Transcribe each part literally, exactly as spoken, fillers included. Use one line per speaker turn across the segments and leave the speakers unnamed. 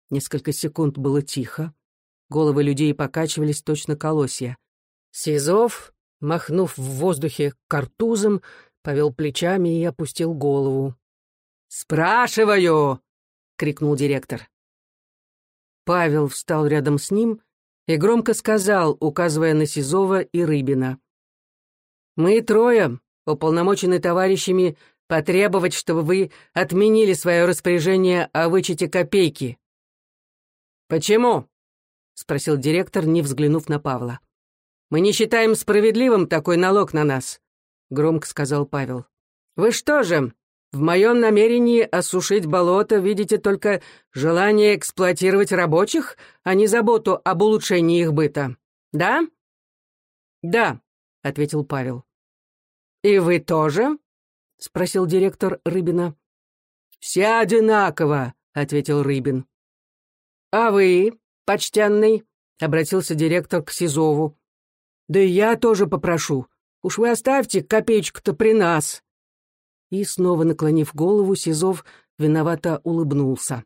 Несколько секунд было тихо. Головы людей покачивались точно колосья. Сизов, махнув в воздухе картузом, повел плечами и опустил голову. «Спрашиваю!» — крикнул директор. Павел встал рядом с ним и громко сказал, указывая на Сизова и Рыбина. «Мы трое, уполномочены товарищами, потребовать, чтобы вы отменили свое распоряжение о вычете копейки». «Почему?» — спросил директор, не взглянув на Павла. «Мы не считаем справедливым такой налог на нас», — громко сказал Павел. «Вы что же, в моем намерении осушить болото видите только желание эксплуатировать рабочих, а не заботу об улучшении их быта, да?» «Да», — ответил Павел. «И вы тоже?» — спросил директор Рыбина. «Все одинаково», — ответил Рыбин. «А вы, почтенный?» — обратился директор к Сизову. «Да и я тоже попрошу. Уж вы оставьте копеечку-то при нас». И, снова наклонив голову, Сизов виновато улыбнулся.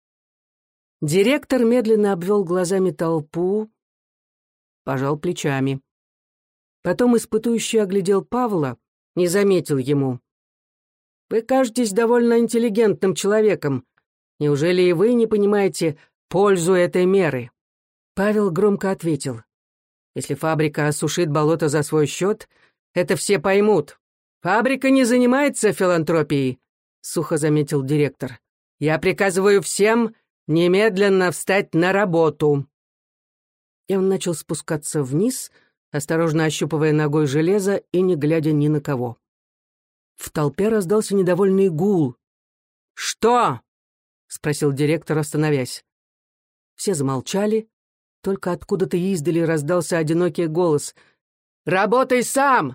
Директор медленно обвел глазами толпу, пожал плечами. Потом испытующе оглядел Павла, не заметил ему. «Вы кажетесь довольно интеллигентным человеком. Неужели и вы не понимаете пользу этой меры?» Павел громко ответил. «Если фабрика осушит болото за свой счет, это все поймут. Фабрика не занимается филантропией», — сухо заметил директор. «Я приказываю всем немедленно встать на работу». И он начал спускаться вниз, осторожно ощупывая ногой железо и не глядя ни на кого. В толпе раздался недовольный гул. «Что?» — спросил директор, остановясь. Все замолчали, только откуда-то издали раздался одинокий голос. «Работай сам!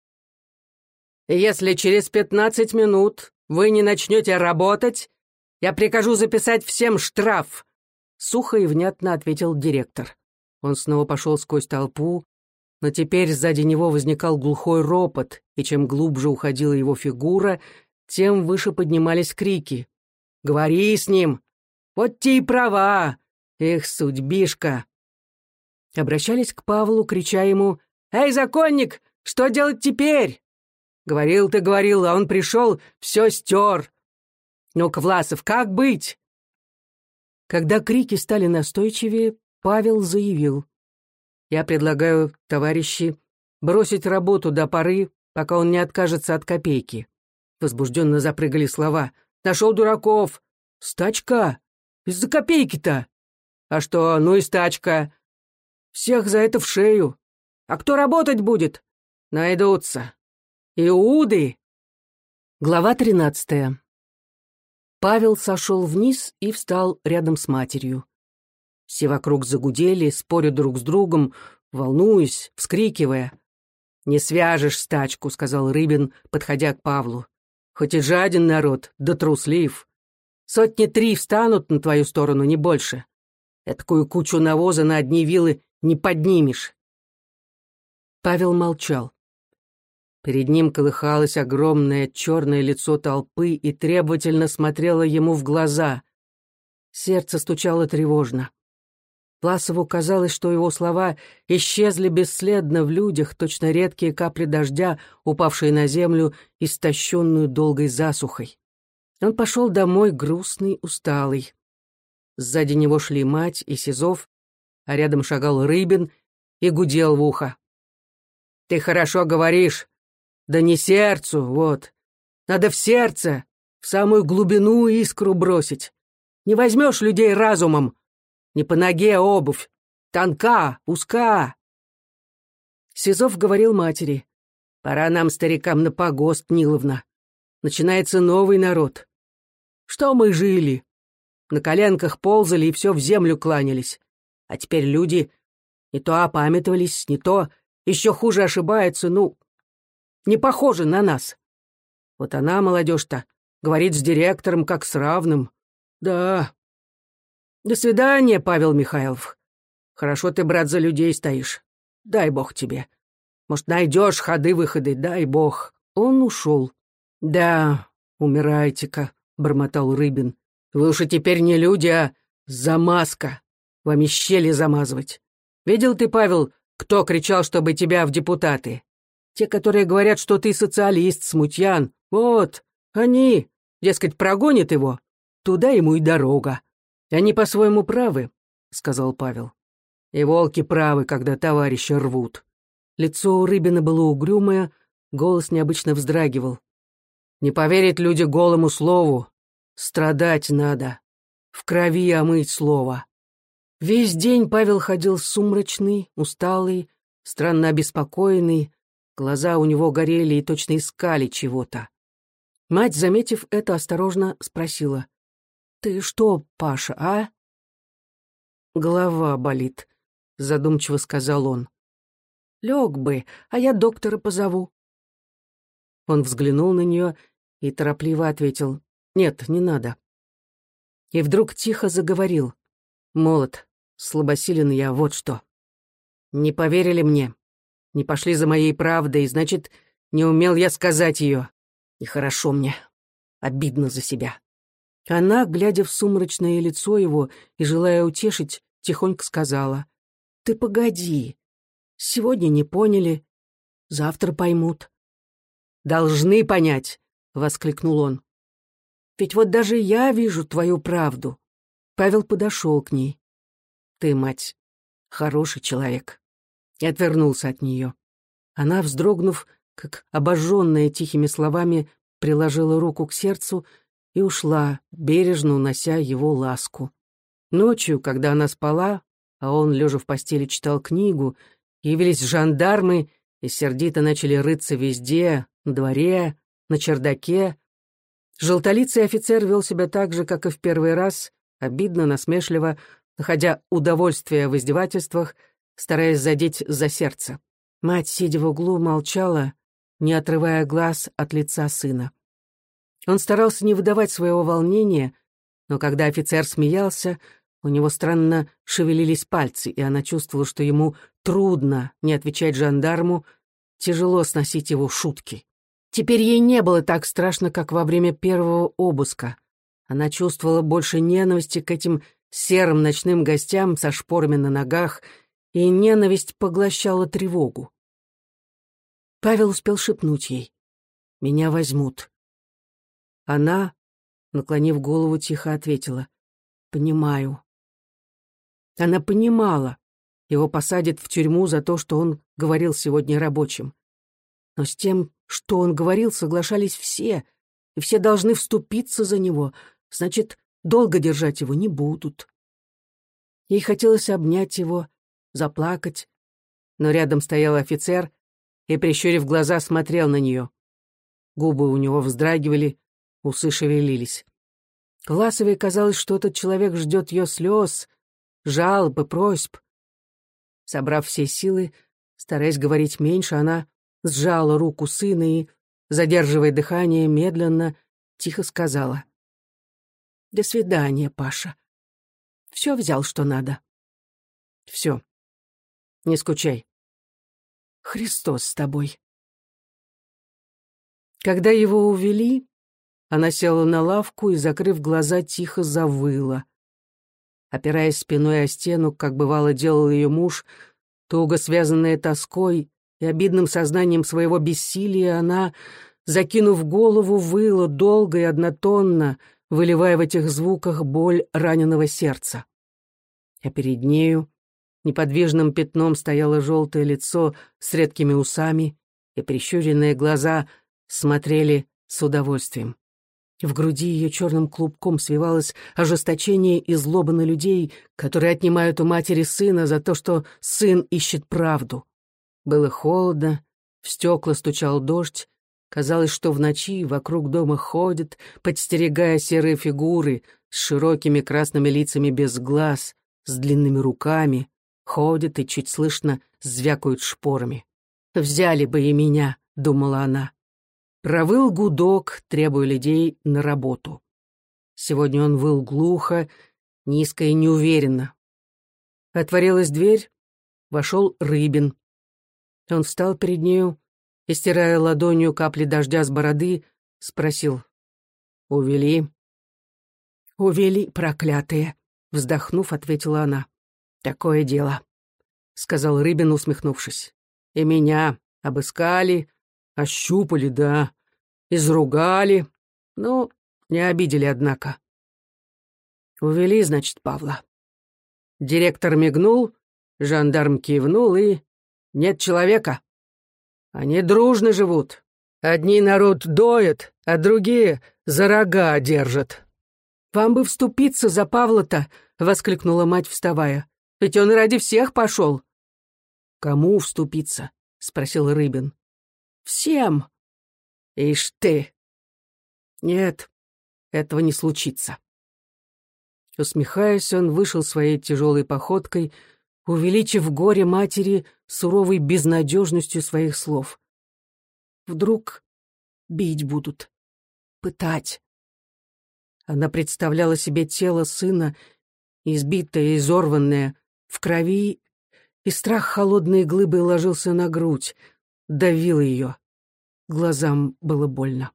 Если через пятнадцать минут вы не начнете работать, я прикажу записать всем штраф!» Сухо и внятно ответил директор. Он снова пошел сквозь толпу, но теперь сзади него возникал глухой ропот, и чем глубже уходила его фигура, тем выше поднимались крики. «Говори с ним! Вот те и права! Эх, судьбишка!» Обращались к Павлу, крича ему: «Эй, законник, что делать теперь?» «Говорил ты, говорил, а он пришел, все стер. Ну-ка, Власов, как быть?» Когда крики стали настойчивее, Павел заявил: «Я предлагаю, товарищи, бросить работу до поры, пока он не откажется от копейки». Возбужденно запрыгали слова: «Нашел дураков! Стачка! Из-за копейки-то! А что, ну и стачка! Всех за это в шею! А кто работать будет? Найдутся! Иуды!» Глава тринадцатая. Павел сошел вниз и встал рядом с матерью. Все вокруг загудели, споря друг с другом, волнуясь, вскрикивая. «Не свяжешь стачку», — сказал Рыбин, подходя к Павлу. «Хоть и жаден народ, да труслив. Сотни три встанут на твою сторону, не больше. Эткую кучу навоза на одни вилы не поднимешь». Павел молчал. Перед ним колыхалось огромное черное лицо толпы и требовательно смотрело ему в глаза. Сердце стучало тревожно. Власову казалось, что его слова исчезли бесследно в людях, точно редкие капли дождя, упавшие на землю, истощенную долгой засухой. Он пошел домой грустный, усталый. Сзади него шли мать и Сизов, а рядом шагал Рыбин и гудел в ухо. «Ты хорошо говоришь. Да не сердцу, вот. Надо в сердце, в самую глубину искру бросить. Не возьмешь людей разумом. Не по ноге обувь. Тонка, узка». Сизов говорил матери: «Пора нам, старикам, на погост, Ниловна. Начинается новый народ. Что мы жили? На коленках ползали и все в землю кланялись. А теперь люди не то опамятовались, не то еще хуже ошибаются, ну, не похожи на нас. Вот она, молодежь-то, говорит с директором как с равным. Да. До свидания, Павел Михайлов. Хорошо ты, брат, за людей стоишь. Дай бог тебе. Может, найдешь ходы-выходы, дай бог». Он ушел. «Да, умирайте-ка», — бормотал Рыбин. «Вы уж и теперь не люди, а Замазка. Вам и щели замазывать. Видел ты, Павел, кто кричал, чтобы тебя в депутаты? Те, которые говорят, что ты социалист, смутьян. Вот, они, дескать, прогонят его. Туда ему и дорога. Они по-своему правы, — сказал Павел. И волки правы, когда товарища рвут. Лицо у Рыбина было угрюмое, голос необычно вздрагивал. Не поверят люди голому слову. Страдать надо. В крови омыть слово. Весь день Павел ходил сумрачный, усталый, странно обеспокоенный. Глаза у него горели и точно искали чего-то. Мать, заметив это, осторожно спросила. «Ты что, Паша, а?» «Голова болит», — задумчиво сказал он. «Лег бы, а я доктора позову». Он взглянул на нее и торопливо ответил. «Нет, не надо». И вдруг тихо заговорил. «Молод, слабосилен я, вот что. Не поверили мне, не пошли за моей правдой, значит, не умел я сказать ее. Нехорошо мне, обидно за себя». Она, глядя в сумрачное лицо его и желая утешить, тихонько сказала. «Ты погоди, сегодня не поняли, завтра поймут». «Должны понять», — воскликнул он. «Ведь вот даже я вижу твою правду». Павел подошел к ней. «Ты, мать, хороший человек», и отвернулся от нее. Она, вздрогнув, как обожженная тихими словами, приложила руку к сердцу и ушла, бережно унося его ласку. Ночью, когда она спала, а он, лежа в постели, читал книгу, явились жандармы и сердито начали рыться везде, на дворе, на чердаке. Желтолицый офицер вел себя так же, как и в первый раз, обидно, насмешливо, находя удовольствие в издевательствах, стараясь задеть за сердце. Мать, сидя в углу, молчала, не отрывая глаз от лица сына. Он старался не выдавать своего волнения, но когда офицер смеялся, у него странно шевелились пальцы, и она чувствовала, что ему трудно не отвечать жандарму, тяжело сносить его шутки. Теперь ей не было так страшно, как во время первого обыска. Она чувствовала больше ненависти к этим серым ночным гостям со шпорами на ногах, и ненависть поглощала тревогу. Павел успел шепнуть ей: «Меня возьмут». Она, наклонив голову, тихо ответила: «Понимаю». Она понимала, его посадят в тюрьму за то, что он говорил сегодня рабочим. Но с тем, что он говорил, соглашались все, и все должны вступиться за него, значит, долго держать его не будут. Ей хотелось обнять его, заплакать, но рядом стоял офицер и, прищурив глаза, смотрел на нее. Губы у него вздрагивали, усы шевелились. Власовой казалось, что этот человек ждет ее слез, жалоб и просьб. Собрав все силы, стараясь говорить меньше, она сжала руку сына и, задерживая дыхание, медленно, тихо сказала: «До свидания, Паша. Все взял, что надо?» «Все. Не скучай. Христос с тобой». Когда его увели, она села на лавку и, закрыв глаза, тихо завыла. Опираясь спиной о стену, как бывало делал ее муж, туго связанная тоской и обидным сознанием своего бессилия, она, закинув голову, выла долго и однотонно, выливая в этих звуках боль раненого сердца. А перед нею неподвижным пятном стояло желтое лицо с редкими усами, и прищуренные глаза смотрели с удовольствием. В груди ее черным клубком свивалось ожесточение и злоба на людей, которые отнимают у матери сына за то, что сын ищет правду. Было холодно, в стекла стучал дождь. Казалось, что в ночи вокруг дома ходят, подстерегая серые фигуры с широкими красными лицами без глаз, с длинными руками, ходят и чуть слышно звякают шпорами. «Взяли бы и меня», — думала она. Провыл гудок, требуя людей на работу. Сегодня он выл глухо, низко и неуверенно. Отворилась дверь, вошел Рыбин. Он встал перед нею и, стирая ладонью капли дождя с бороды, спросил: «Увели?» «Увели, проклятые. Вздохнув, ответила она. «Такое дело», — сказал Рыбин, усмехнувшись. «И меня обыскали, ощупали, да, изругали. Ну, не обидели, однако. Увели, значит, Павла». Директор мигнул, жандарм кивнул, и нет человека. Они дружно живут. Одни народ доят, а другие за рога держат. «Вам бы вступиться за Павла-то!» — воскликнула мать, вставая. «Ведь он ради всех пошел!» «Кому вступиться?» — спросил Рыбин. «Всем!» «Ишь ты!» «Нет, этого не случится». Усмехаясь, он вышел своей тяжелой походкой, увеличив горе матери суровой безнадежностью своих слов. Вдруг бить будут, пытать. Она представляла себе тело сына, избитое, изорванное, в крови, и страх холодной глыбой ложился на грудь, давил ее. Глазам было больно.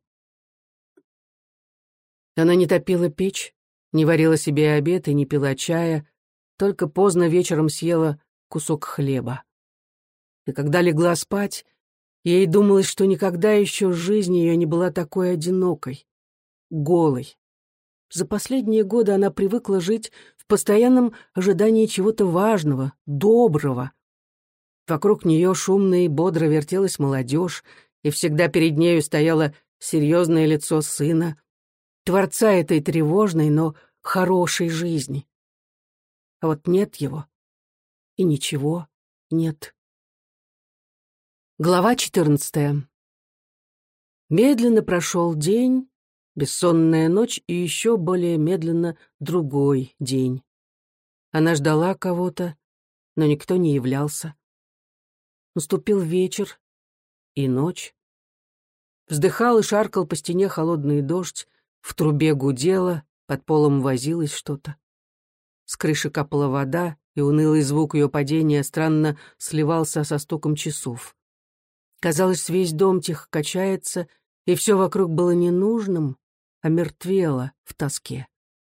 Она не топила печь, не варила себе обед и не пила чая, только поздно вечером съела кусок хлеба. И когда легла спать, ей думалось, что никогда еще жизнь ее не была такой одинокой, голой. За последние годы она привыкла жить в постоянном ожидании чего-то важного, доброго. Вокруг нее шумно и бодро вертелась молодежь, и всегда перед нею стояло серьезное лицо сына, творца этой тревожной, но хорошей жизни. А вот нет его, и ничего нет. Глава четырнадцатая. Медленно прошел день, бессонная ночь и еще более медленно другой день. Она ждала кого-то, но никто не являлся. Наступил вечер и ночь. Вздыхал и шаркал по стене холодный дождь, в трубе гудело, под полом возилось что-то. С крыши капала вода, и унылый звук ее падения странно сливался со стуком часов. Казалось, весь дом тихо качается, и все вокруг было ненужным, а мертвело в тоске.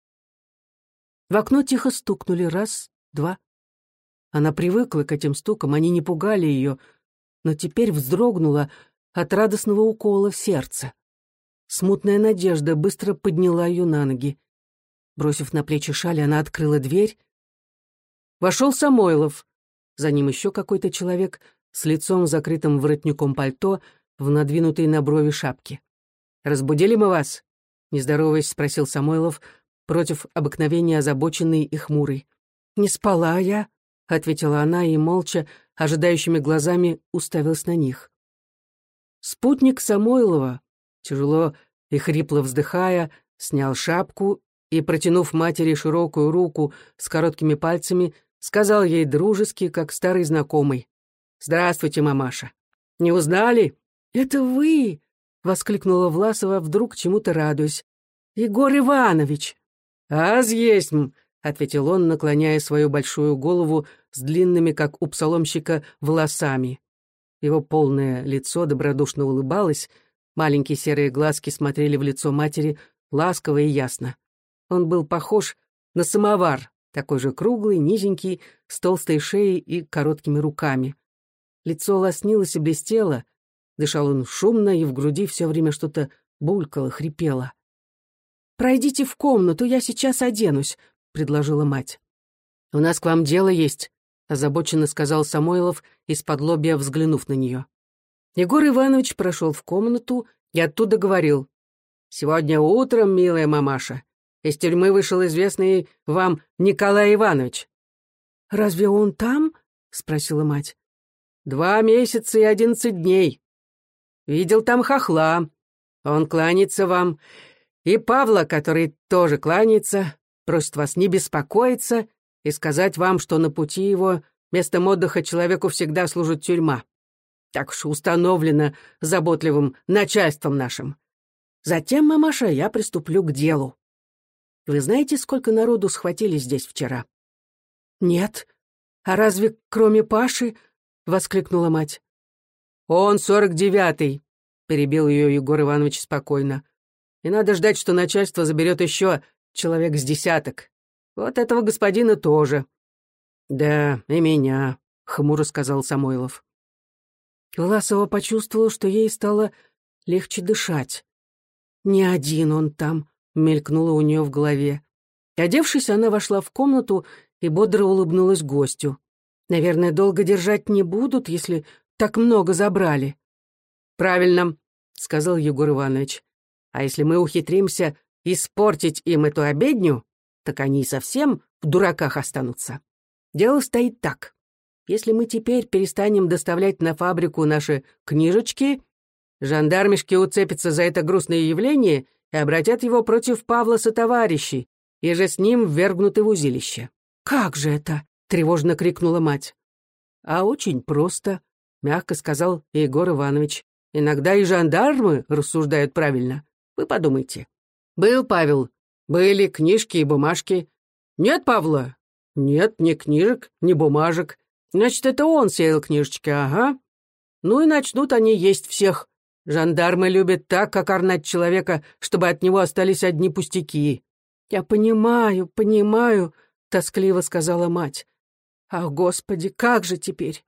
В окно тихо стукнули раз, два. Она привыкла к этим стукам, они не пугали ее, но теперь вздрогнула от радостного укола в сердце. Смутная надежда быстро подняла ее на ноги. Бросив на плечи шаль, она открыла дверь. Вошел Самойлов. За ним еще какой-то человек с лицом, закрытым воротником пальто, в надвинутой на брови шапке. «Разбудили мы вас?» — не здороваясь, спросил Самойлов, против обыкновения озабоченный и хмурый. «Не спала я», — ответила она и, молча, ожидающими глазами, уставилась на них. Спутник Самойлова, тяжело и хрипло вздыхая, снял шапку и, протянув матери широкую руку с короткими пальцами, сказал ей дружески, как старый знакомый: «Здравствуйте, мамаша. Не узнали?» «Это вы!» — воскликнула Власова, вдруг чему-то радуясь. «Егор Иванович!» «Аз есть-м!» — ответил он, наклоняя свою большую голову с длинными, как у псаломщика, волосами. Его полное лицо добродушно улыбалось, маленькие серые глазки смотрели в лицо матери ласково и ясно. Он был похож на самовар, такой же круглый, низенький, с толстой шеей и короткими руками. Лицо лоснилось и блестело, дышал он шумно, и в груди все время что-то булькало, хрипело. «Пройдите в комнату, я сейчас оденусь», — предложила мать. «У нас к вам дело есть», — озабоченно сказал Самойлов, из-под лобья взглянув на нее. Егор Иванович прошел в комнату и оттуда говорил: «Сегодня утром, милая мамаша, из тюрьмы вышел известный вам Николай Иванович». «Разве он там?» — спросила мать. «Два месяца и одиннадцать дней. Видел там хохла. Он кланяется вам. И Павла, который тоже кланяется, просит вас не беспокоиться и сказать вам, что на пути его местом отдыха человеку всегда служит тюрьма. Так уж установлено заботливым начальством нашим. Затем, мамаша, я приступлю к делу. Вы знаете, сколько народу схватили здесь вчера?» «Нет. А разве кроме Паши?» — воскликнула мать. «Он сорок девятый», — перебил ее Егор Иванович спокойно. «И надо ждать, что начальство заберет еще человек с десяток. Вот этого господина тоже». «Да, и меня», — хмуро сказал Самойлов. Власова почувствовала, что ей стало легче дышать. «Не один он там», — мелькнуло у нее в голове. Одевшись, она вошла в комнату и бодро улыбнулась гостю. «Наверное, долго держать не будут, если так много забрали». «Правильно», — сказал Егор Иванович. «А если мы ухитримся испортить им эту обедню, так они и совсем в дураках останутся. Дело стоит так. Если мы теперь перестанем доставлять на фабрику наши книжечки, жандармишки уцепятся за это грустное явление и обратят его против Павла сотоварищей, и же с ним ввергнуты в узилище». «Как же это?» — тревожно крикнула мать. «А очень просто», — мягко сказал Егор Иванович. «Иногда и жандармы рассуждают правильно. Вы подумайте. Был Павел, были книжки и бумажки. Нет Павла? Нет ни книжек, ни бумажек. Значит, это он сеял книжечки, ага. Ну и начнут они есть всех. Жандармы любят так, как орнать человека, чтобы от него остались одни пустяки». «Я понимаю, понимаю», — тоскливо сказала мать. «Ах, Господи, как же теперь?»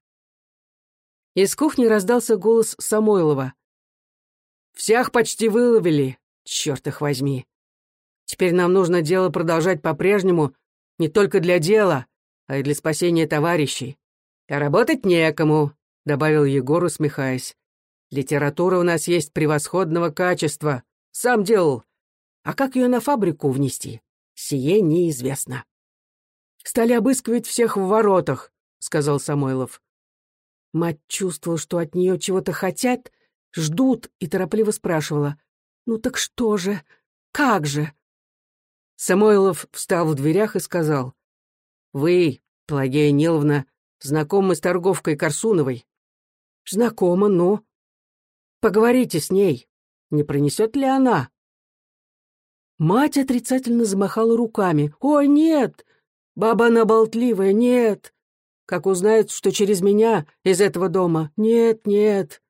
Из кухни раздался голос Самойлова. «Всех почти выловили, черт их возьми. Теперь нам нужно дело продолжать по-прежнему, не только для дела, а и для спасения товарищей. А работать некому», — добавил Егор, усмехаясь. «Литература у нас есть превосходного качества. Сам делал. А как ее на фабрику внести? Сие неизвестно». «Стали обыскивать всех в воротах», — сказал Самойлов. Мать чувствовала, что от нее чего-то хотят, ждут, и торопливо спрашивала: «Ну так что же? Как же?» Самойлов встал в дверях и сказал: «Вы, Пелагея Ниловна, знакомы с торговкой Корсуновой?» «Знакома, но...» «Поговорите с ней. Не принесет ли она?» Мать отрицательно замахала руками. «Ой, нет! Баба она болтливая, нет! Как узнает, что через меня из этого дома? Нет, нет!»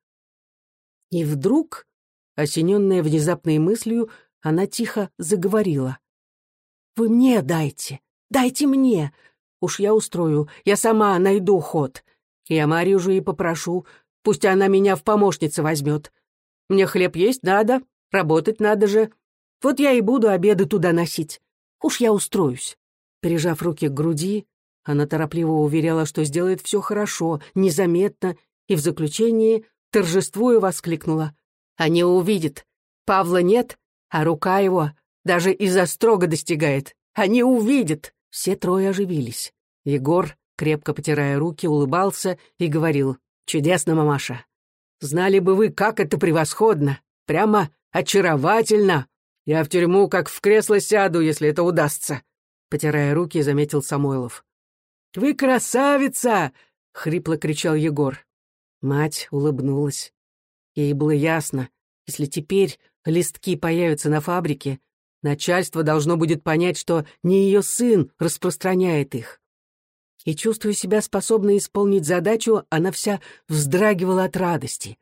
И вдруг, осененная внезапной мыслью, она тихо заговорила: «Вы мне дайте, дайте мне! Уж я устрою, я сама найду ход. Я Марью же и попрошу, пусть она меня в помощницы возьмет. Мне хлеб есть надо, работать надо же. Вот я и буду обеды туда носить. Уж я устроюсь». Прижав руки к груди, она торопливо уверяла, что сделает все хорошо, незаметно, и в заключении, торжествуя, воскликнула: «Они увидят. Павла нет, а рука его даже из-за строга достигает. Они увидят». Все трое оживились. Егор, крепко потирая руки, улыбался и говорил: «Чудесно, мамаша. Знали бы вы, как это превосходно. Прямо очаровательно. Я в тюрьму как в кресло сяду, если это удастся», — потирая руки, заметил Самойлов. «Вы красавица!» — хрипло кричал Егор. Мать улыбнулась. Ей было ясно, если теперь листки появятся на фабрике, начальство должно будет понять, что не ее сын распространяет их. И, чувствуя себя способной исполнить задачу, она вся вздрагивала от радости.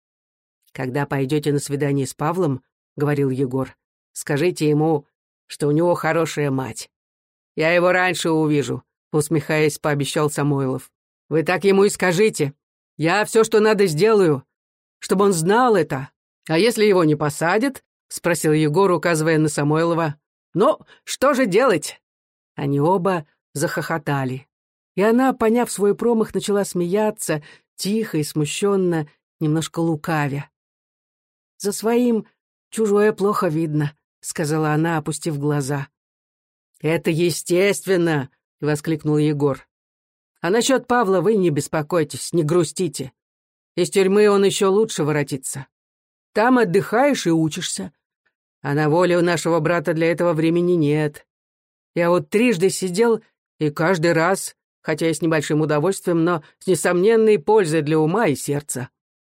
«Когда пойдете на свидание с Павлом, — говорил Егор, — скажите ему, что у него хорошая мать. Я его раньше увижу», — усмехаясь, пообещал Самойлов. «Вы так ему и скажите. Я все, что надо, сделаю, чтобы он знал это. А если его не посадят?» — спросил Егор, указывая на Самойлова. «Ну, что же делать?» Они оба захохотали. И она, поняв свой промах, начала смеяться, тихо и смущенно, немножко лукавя. «За своим чужое плохо видно», — сказала она, опустив глаза. «Это естественно!» — воскликнул Егор. «А насчет Павла вы не беспокойтесь, не грустите. Из тюрьмы он еще лучше воротится. Там отдыхаешь и учишься. А на воле у нашего брата для этого времени нет. Я вот трижды сидел, и каждый раз, хотя и с небольшим удовольствием, но с несомненной пользой для ума и сердца».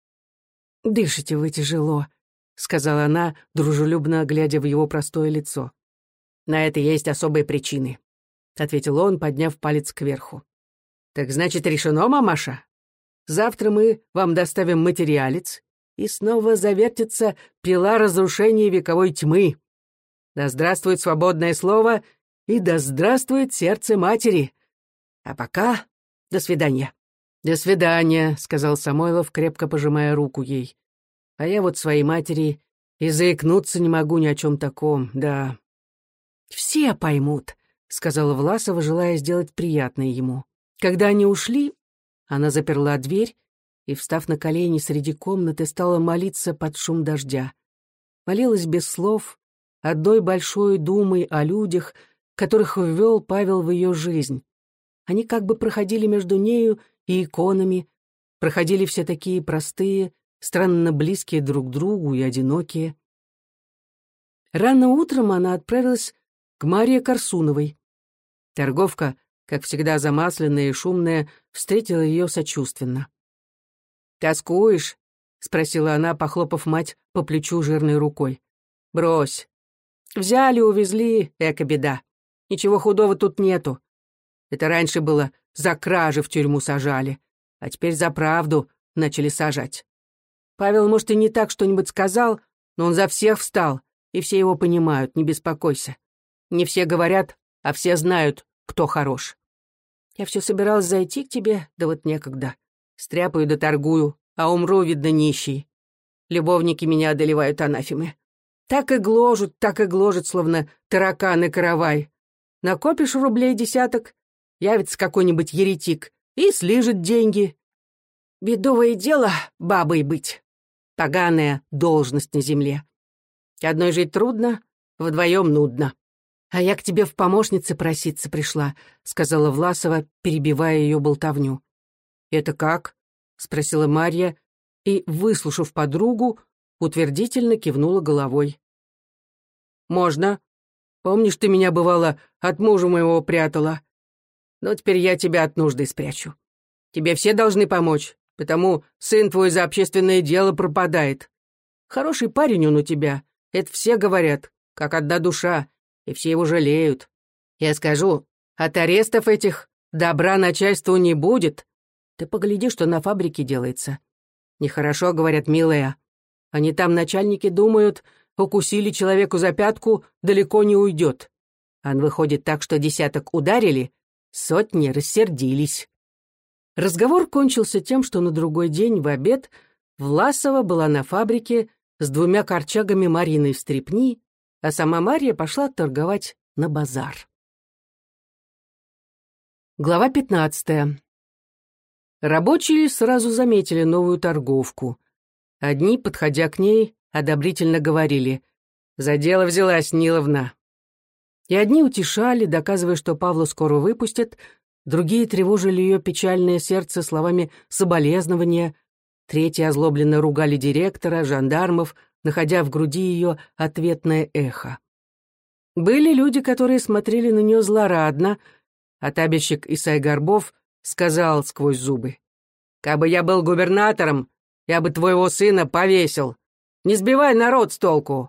«Дышите вы тяжело», — сказала она, дружелюбно глядя в его простое лицо. «На это есть особые причины», — ответил он, подняв палец кверху. «Так значит, решено, мамаша? Завтра мы вам доставим материалец, и снова завертится пила разрушения вековой тьмы. Да здравствует свободное слово и да здравствует сердце матери. А пока до свидания». «До свидания», — сказал Самойлов, крепко пожимая руку ей. «А я вот своей матери и заикнуться не могу ни о чем таком, да». «Все поймут», — сказала Власова, желая сделать приятное ему. Когда они ушли, она заперла дверь и, встав на колени среди комнаты, стала молиться под шум дождя. Молилась без слов, одной большой думой о людях, которых ввел Павел в ее жизнь. Они как бы проходили между нею и иконами, проходили все такие простые, странно близкие друг к другу и одинокие. Рано утром она отправилась к Марье Корсуновой. Торговка, как всегда замасленная и шумная, встретила ее сочувственно. «Тоскуешь?» — спросила она, похлопав мать по плечу жирной рукой. «Брось. Взяли, увезли, эка беда. Ничего худого тут нету. Это раньше было за кражи в тюрьму сажали, а теперь за правду начали сажать. Павел, может, и не так что-нибудь сказал, но он за всех встал, и все его понимают, не беспокойся. Не все говорят, а все знают, кто хорош. Я все собиралась зайти к тебе, да вот некогда. Стряпаю да торгую, а умру, видно, нищий. Любовники меня одолевают анафемы. Так и гложут, так и гложат, словно тараканы каравай. Накопишь рублей десяток, явится какой-нибудь еретик и слижет деньги. Бедовое дело бабой быть. Поганая должность на земле. Одной жить трудно, вдвоем нудно. А я к тебе в помощнице проситься пришла, сказала Власова, перебивая ее болтовню. Это как? Спросила Марья и, выслушав подругу, утвердительно кивнула головой. Можно. Помнишь, ты меня, бывало, от мужа моего прятала? Но теперь я тебя от нужды спрячу. Тебе все должны помочь, потому сын твой за общественное дело пропадает. Хороший парень он у тебя, это все говорят, как одна душа, и все его жалеют. Я скажу, от арестов этих добра начальству не будет. Ты погляди, что на фабрике делается. Нехорошо, говорят, милая. Они там, начальники, думают, укусили человеку за пятку, далеко не уйдет. А выходит так, что десяток ударили, сотни рассердились. Разговор кончился тем, что на другой день в обед Власова была на фабрике с двумя корчагами Мариной в стрепни, а сама Марья пошла торговать на базар. Глава пятнадцатая. Рабочие сразу заметили новую торговку. Одни, подходя к ней, одобрительно говорили: «За дело взялась Ниловна». И одни утешали, доказывая, что Павла скоро выпустят, другие тревожили ее печальное сердце словами соболезнования, третьи озлобленно ругали директора, жандармов, находя в груди ее ответное эхо. Были люди, которые смотрели на нее злорадно, а табельщик Исай Горбов сказал сквозь зубы: «Кабы я был губернатором, я бы твоего сына повесил. Не сбивай народ с толку».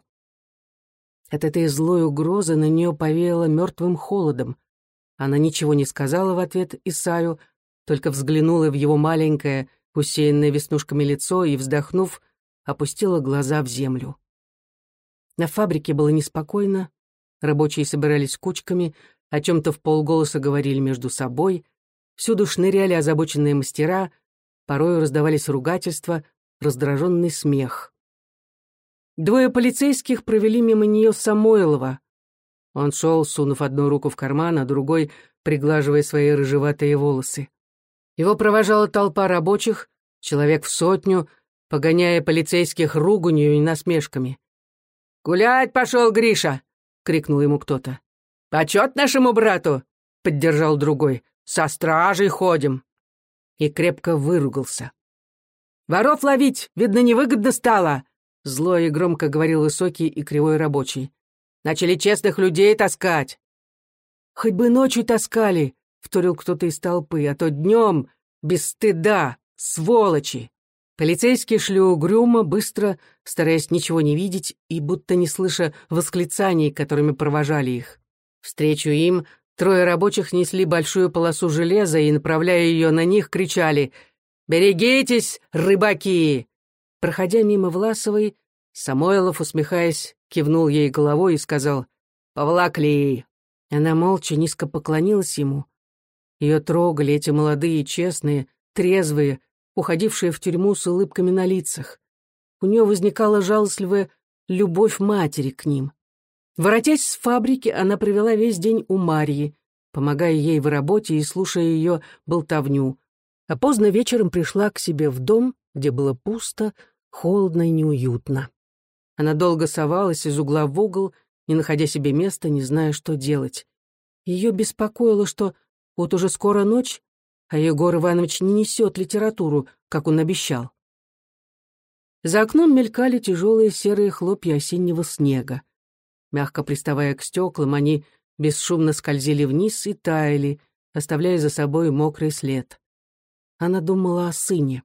От этой злой угрозы на нее повеяло мертвым холодом. Она ничего не сказала в ответ Исаю, только взглянула в его маленькое, усеянное веснушками лицо и, вздохнув, опустила глаза в землю. На фабрике было неспокойно, рабочие собирались кучками, о чем-то вполголоса говорили между собой, всюду шныряли озабоченные мастера, порою раздавались ругательства, раздраженный смех. Двое полицейских провели мимо нее Самойлова. Он шел, сунув одну руку в карман, а другой приглаживая свои рыжеватые волосы. Его провожала толпа рабочих, человек в сотню, погоняя полицейских руганью и насмешками. «Гулять пошел Гриша!» — крикнул ему кто-то. «Почет нашему брату!» — поддержал другой. «Со стражей ходим!» И крепко выругался. «Воров ловить, видно, невыгодно стало!» — зло и громко говорил высокий и кривой рабочий. «Начали честных людей таскать!» «Хоть бы ночью таскали!» — вторил кто-то из толпы. «А то днем, без стыда, сволочи!» Полицейские шли угрюмо, быстро, стараясь ничего не видеть и будто не слыша восклицаний, которыми провожали их. Встречу им трое рабочих несли большую полосу железа и, направляя ее на них, кричали: «Берегитесь, рыбаки!» Проходя мимо Власовой, Самойлов, усмехаясь, кивнул ей головой и сказал: «Поволокли. Она молча низко поклонилась ему. Ее трогали эти молодые, честные, трезвые, уходившие в тюрьму с улыбками на лицах. У нее возникала жалостливая любовь матери к ним. Воротясь с фабрики, она провела весь день у Марьи, помогая ей в работе и слушая ее болтовню, а поздно вечером пришла к себе в дом, где было пусто, холодно и неуютно. Она долго совалась из угла в угол, не находя себе места, не зная, что делать. Ее беспокоило, что вот уже скоро ночь, а Егор Иванович не несет литературу, как он обещал. За окном мелькали тяжелые серые хлопья осеннего снега. Мягко приставая к стеклам, они бесшумно скользили вниз и таяли, оставляя за собой мокрый след. Она думала о сыне.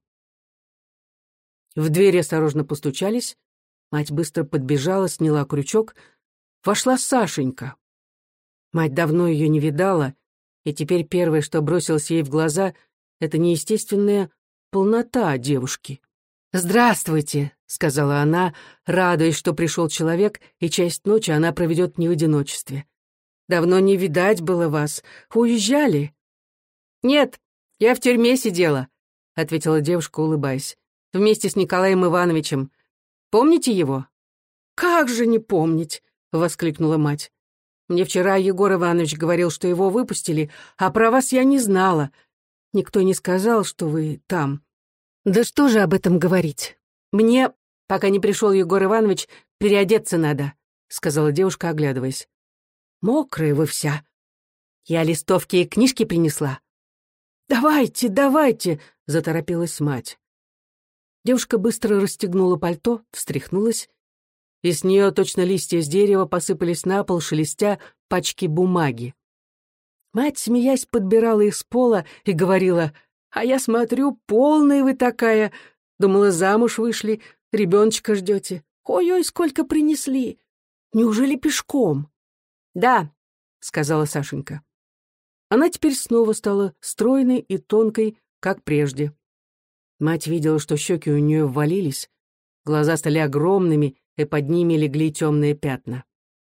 В дверь осторожно постучались. Мать быстро подбежала, сняла крючок. Вошла Сашенька. Мать давно ее не видала, и теперь первое, что бросилось ей в глаза, это неестественная полнота девушки. «Здравствуйте», — сказала она, радуясь, что пришел человек, и часть ночи она проведет не в одиночестве. «Давно не видать было вас. Уезжали?» «Нет, я в тюрьме сидела», — ответила девушка, улыбаясь, «вместе с Николаем Ивановичем. Помните его?» «Как же не помнить?» — воскликнула мать. «Мне вчера Егор Иванович говорил, что его выпустили, а про вас я не знала. Никто не сказал, что вы там. Да что же об этом говорить? Мне, пока не пришел Егор Иванович, переодеться надо», — сказала девушка, оглядываясь. «Мокрая вы вся. Я листовки и книжки принесла». «Давайте, давайте», — заторопилась мать. Девушка быстро расстегнула пальто, встряхнулась, и с нее, точно листья с дерева, посыпались на пол, шелестя, пачки бумаги. Мать, смеясь, подбирала их с пола и говорила: «А я смотрю, полная вы такая. Думала, замуж вышли, ребеночка ждете. Ой-ой, сколько принесли. Неужели пешком?» «Да», — сказала Сашенька. Она теперь снова стала стройной и тонкой, как прежде. Мать видела, что щеки у нее ввалились, глаза стали огромными, и под ними легли темные пятна.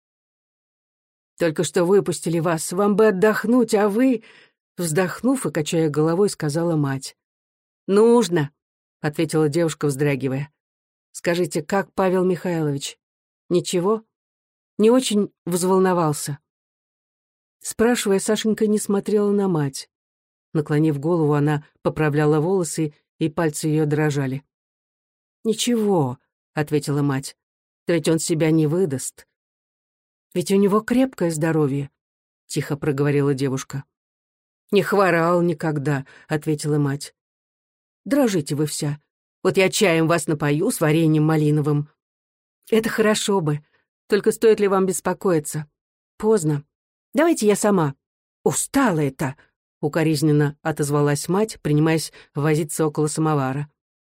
«Только что выпустили вас, вам бы отдохнуть, а вы...» Вздохнув и качая головой, сказала мать. «Нужно», — ответила девушка, вздрагивая. «Скажите, как Павел Михайлович? Ничего? Не очень взволновался?» Спрашивая, Сашенька не смотрела на мать. Наклонив голову, она поправляла волосы, и пальцы ее дрожали. «Ничего», — ответила мать, — «да ведь он себя не выдаст». «Ведь у него крепкое здоровье», — тихо проговорила девушка. «Не хворал никогда», — ответила мать. «Дрожите вы вся. Вот я чаем вас напою с вареньем малиновым». «Это хорошо бы. Только стоит ли вам беспокоиться? Поздно. Давайте я сама». «Устала это», — укоризненно отозвалась мать, принимаясь возиться около самовара.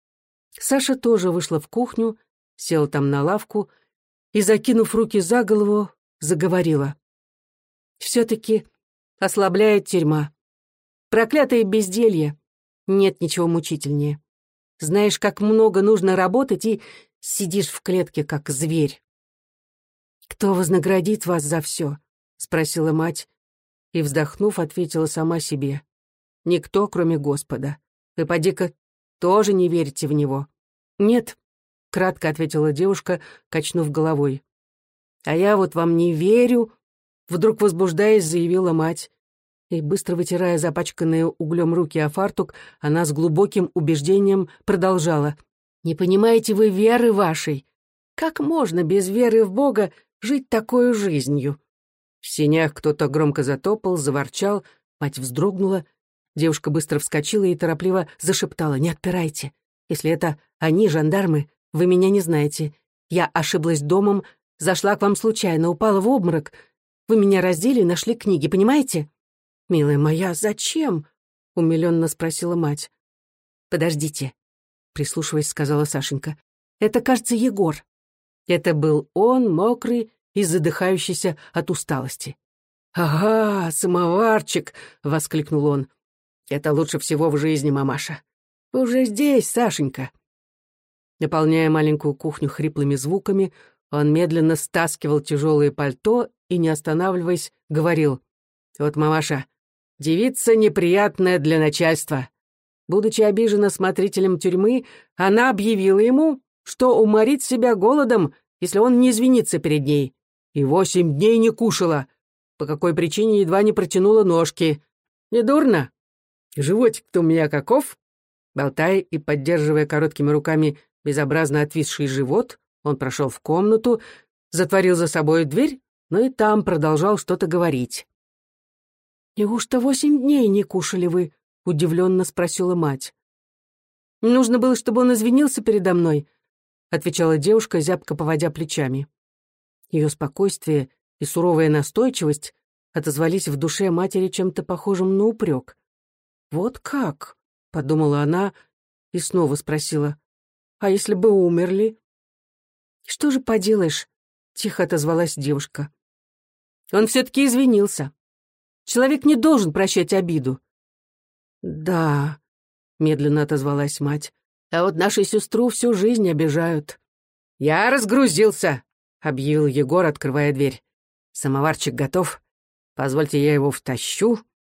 Саша тоже вышла в кухню, села там на лавку и, закинув руки за голову, заговорила. «Все-таки ослабляет тюрьма. Проклятое безделье. Нет ничего мучительнее. Знаешь, как много нужно работать, и сидишь в клетке, как зверь». «Кто вознаградит вас за все?» — спросила мать, и, вздохнув, ответила сама себе. «Никто, кроме Господа. Вы, поди-ка, тоже не верите в Него». «Нет», — кратко ответила девушка, качнув головой. «А я вот вам не верю», — вдруг возбуждаясь, заявила мать. И, быстро вытирая запачканные углем руки о фартук, она с глубоким убеждением продолжала. «Не понимаете вы веры вашей? Как можно без веры в Бога жить такой жизнью?» В сенях кто-то громко затопал, заворчал, мать вздрогнула. Девушка быстро вскочила и торопливо зашептала: «Не отпирайте. Если это они, жандармы, вы меня не знаете. Я ошиблась домом, зашла к вам случайно, упала в обморок. Вы меня раздели и нашли книги, понимаете?» «Милая моя, зачем?» — умилённо спросила мать. «Подождите», — прислушиваясь, сказала Сашенька. «Это, кажется, Егор». Это был он, мокрый и задыхающийся от усталости. «Ага, самоварчик!» — воскликнул он. «Это лучше всего в жизни, мамаша. Вы уже здесь, Сашенька». Наполняя маленькую кухню хриплыми звуками, он медленно стаскивал тяжелое пальто и, не останавливаясь, говорил: Вот, мамаша, девица неприятная для начальства. Будучи обижена смотрителем тюрьмы, она объявила ему, что уморит себя голодом, если он не извинится перед ней. И восемь дней не кушала, по какой причине едва не протянула ножки. Не дурно? Животик-то у меня каков? Болтая и поддерживая короткими руками безобразно отвисший живот, он прошел в комнату, затворил за собой дверь, но и там продолжал что-то говорить. «Неужто восемь дней не кушали вы?» — удивленно спросила мать. «Нужно было, чтобы он извинился передо мной», — отвечала девушка, зябко поводя плечами. Ее спокойствие и суровая настойчивость отозвались в душе матери чем-то похожим на упрек. «Вот как?» — подумала она и снова спросила. «А если бы умерли?» «Что же поделаешь?» — тихо отозвалась девушка. «Он все-таки извинился. Человек не должен прощать обиду». «Да», — медленно отозвалась мать, «а вот нашу сестру всю жизнь обижают». «Я разгрузился», — объявил Егор, открывая дверь. «Самоварчик готов. Позвольте, я его втащу».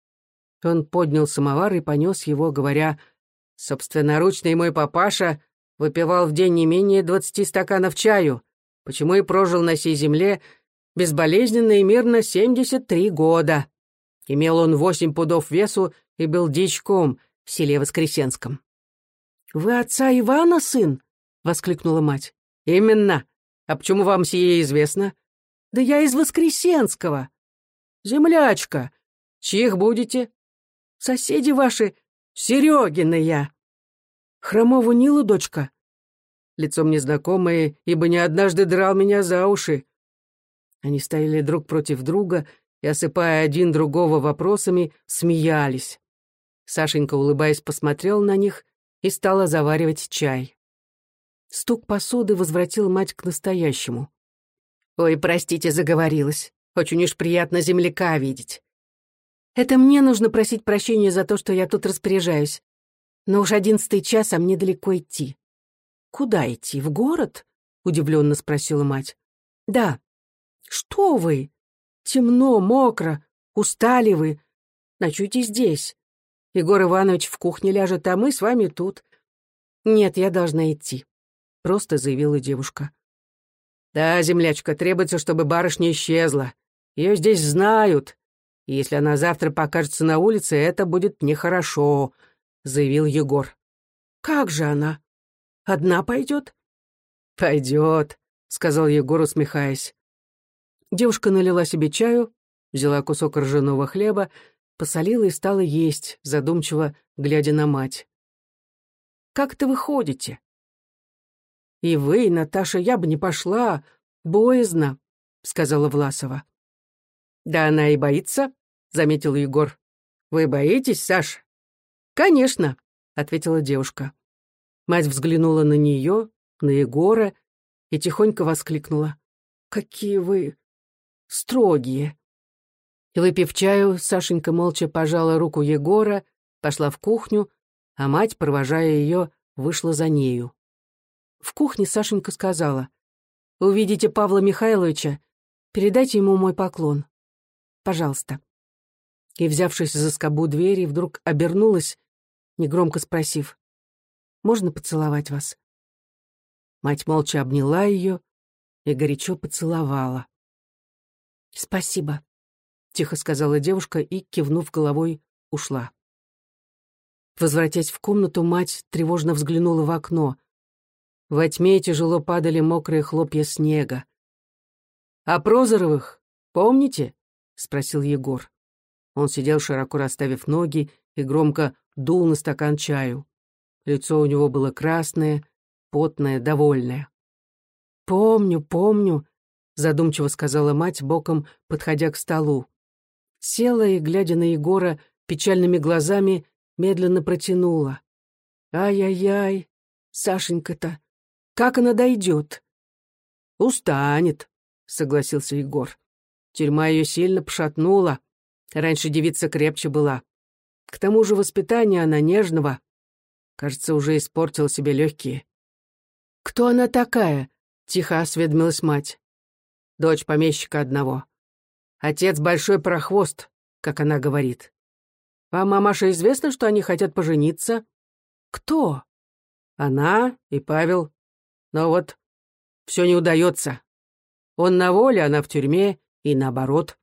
Он поднял самовар и понес его, говоря, «Собственноручный мой папаша выпивал в день не менее двадцати стаканов чаю, почему и прожил на сей земле безболезненно и мирно семьдесят три года. Имел он восемь пудов весу и был дичком в селе Воскресенском». «Вы отца Ивана сын?» — воскликнула мать. «Именно. А почему вам сие известно?» «Да я из Воскресенского». «Землячка. Чьих будете?» «Соседи ваши, Серегины я». «Хромову Нилу, дочка?» Лицом незнакомое, ибо не однажды драл меня за уши. Они стояли друг против друга и, осыпая один другого вопросами, смеялись. Сашенька, улыбаясь, посмотрел на них и стала заваривать чай. Стук посуды возвратил мать к настоящему. «Ой, простите, заговорилась. Очень уж приятно земляка видеть. Это мне нужно просить прощения за то, что я тут распоряжаюсь. Но уж одиннадцатый час, а мне далеко идти». «Куда идти, в город?» — удивленно спросила мать. «Да». «Что вы? Темно, мокро, устали вы. Ночуйте здесь. Егор Иванович в кухне ляжет, а мы с вами тут». «Нет, я должна идти», — просто заявила девушка. «Да, землячка, требуется, чтобы барышня исчезла. Ее здесь знают. И если она завтра покажется на улице, это будет нехорошо», — заявил Егор. «Как же она? Одна пойдет?» «Пойдет», — сказал Егор, усмехаясь. Девушка налила себе чаю, взяла кусок ржаного хлеба, посолила и стала есть, задумчиво глядя на мать. «Как-то вы ходите?» «И вы, Наташа, я бы не пошла. Боязно», — сказала Власова. «Да она и боится», — заметил Егор. «Вы боитесь, Саша?» «Конечно», — ответила девушка. Мать взглянула на нее, на Егора и тихонько воскликнула. «Какие вы строгие!» И, выпив чаю, Сашенька молча пожала руку Егора, пошла в кухню, а мать, провожая ее, вышла за нею. В кухне Сашенька сказала: «Увидите Павла Михайловича, передайте ему мой поклон. Пожалуйста». И, взявшись за скобу двери, вдруг обернулась, негромко спросив: «Можно поцеловать вас?» Мать молча обняла ее и горячо поцеловала. «Спасибо», — тихо сказала девушка и, кивнув головой, ушла. Возвратясь в комнату, мать тревожно взглянула в окно. Во тьме тяжело падали мокрые хлопья снега. «А Прозоровых помните?» — спросил Егор. Он сидел, широко расставив ноги, и громко дул на стакан чаю. Лицо у него было красное, потное, довольное. «Помню, помню», — задумчиво сказала мать, боком подходя к столу. Села и, глядя на Егора печальными глазами, медленно протянула. «Ай-яй-яй, Сашенька-то, как она дойдет?» «Устанет», — согласился Егор. «Тюрьма ее сильно пошатнула. Раньше девица крепче была. К тому же воспитание она нежного. Кажется, уже испортила себе легкие». «Кто она такая?» — тихо осведомилась мать. «Дочь помещика одного. Отец большой прохвост, как она говорит. Вам, мамаша, известно, что они хотят пожениться? Кто? Она и Павел. Но вот все не удается. Он на воле, она в тюрьме, и наоборот.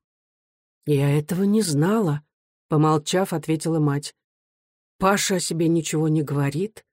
Я этого не знала, помолчав, ответила мать. Паша о себе ничего не говорит.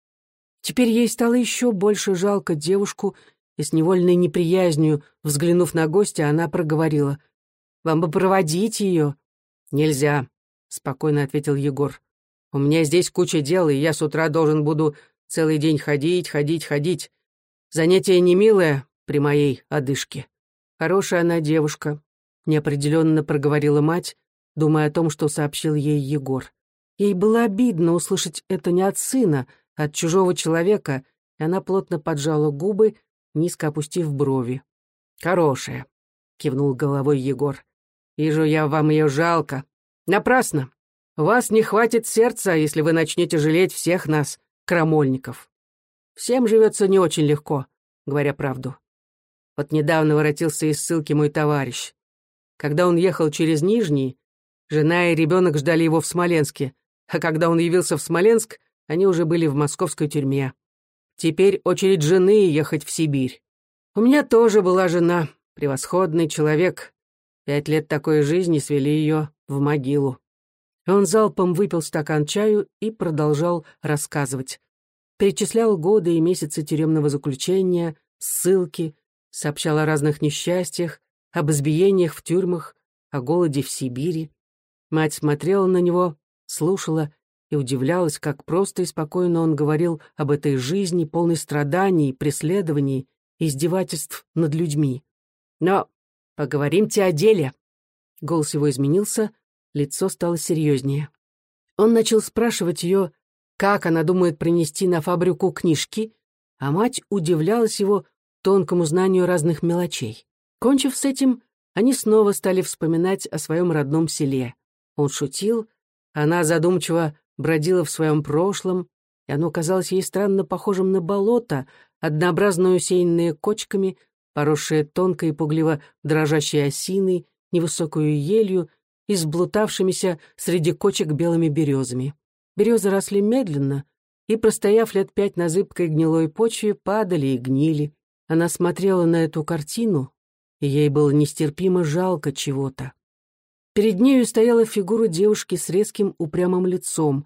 Теперь ей стало еще больше жалко девушку, и с невольной неприязнью, взглянув на гостя, она проговорила. «Вам бы проводить ее?» «Нельзя», — спокойно ответил Егор. «У меня здесь куча дел, и я с утра должен буду целый день ходить, ходить, ходить. Занятие не милое при моей одышке. Хорошая она девушка», — неопределенно проговорила мать, думая о том, что сообщил ей Егор. Ей было обидно услышать это не от сына, а от чужого человека, и она плотно поджала губы, низко опустив брови. «Хорошая», — кивнул головой Егор. «Вижу я, вам ее жалко. Напрасно. У вас не хватит сердца, если вы начнете жалеть всех нас, крамольников. Всем живется не очень легко, говоря правду. Вот недавно воротился из ссылки мой товарищ. Когда он ехал через Нижний, жена и ребенок ждали его в Смоленске, а когда он явился в Смоленск, они уже были в московской тюрьме. Теперь очередь жены ехать в Сибирь. У меня тоже была жена, превосходный человек. Пять лет такой жизни свели ее в могилу». Он залпом выпил стакан чаю и продолжал рассказывать. Перечислял годы и месяцы тюремного заключения, ссылки, сообщал о разных несчастьях, об избиениях в тюрьмах, о голоде в Сибири. Мать смотрела на него, слушала и удивлялась, как просто и спокойно он говорил об этой жизни, полной страданий, преследований, издевательств над людьми. «Но поговоримте о деле». Голос его изменился, лицо стало серьезнее. Он начал спрашивать ее, как она думает принести на фабрику книжки, а мать удивлялась его тонкому знанию разных мелочей. Кончив с этим, они снова стали вспоминать о своем родном селе. Он шутил, она задумчиво бродила в своем прошлом, и оно казалось ей странно похожим на болото, однообразно усеянное кочками, поросшее тонкой и пугливо дрожащей осиной, невысокую елью и сблутавшимися среди кочек белыми березами. Березы росли медленно, и, простояв лет пять на зыбкой гнилой почве, падали и гнили. Она смотрела на эту картину, и ей было нестерпимо жалко чего-то. Перед нею стояла фигура девушки с резким упрямым лицом.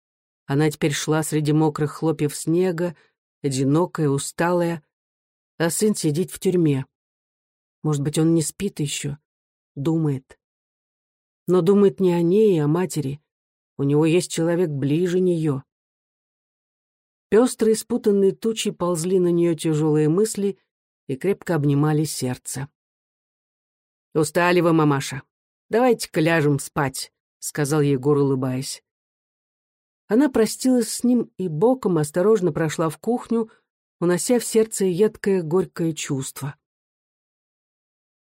Она теперь шла среди мокрых хлопьев снега, одинокая, усталая, а сын сидит в тюрьме. Может быть, он не спит еще, думает. Но думает не о ней, а о матери. У него есть человек ближе нее. Пестрые спутанные тучи ползли на нее тяжелые мысли и крепко обнимали сердце. «Устали вы, мамаша. Давайте-ка ляжем спать», — сказал Егор, улыбаясь. Она простилась с ним и боком осторожно прошла в кухню, унося в сердце едкое горькое чувство.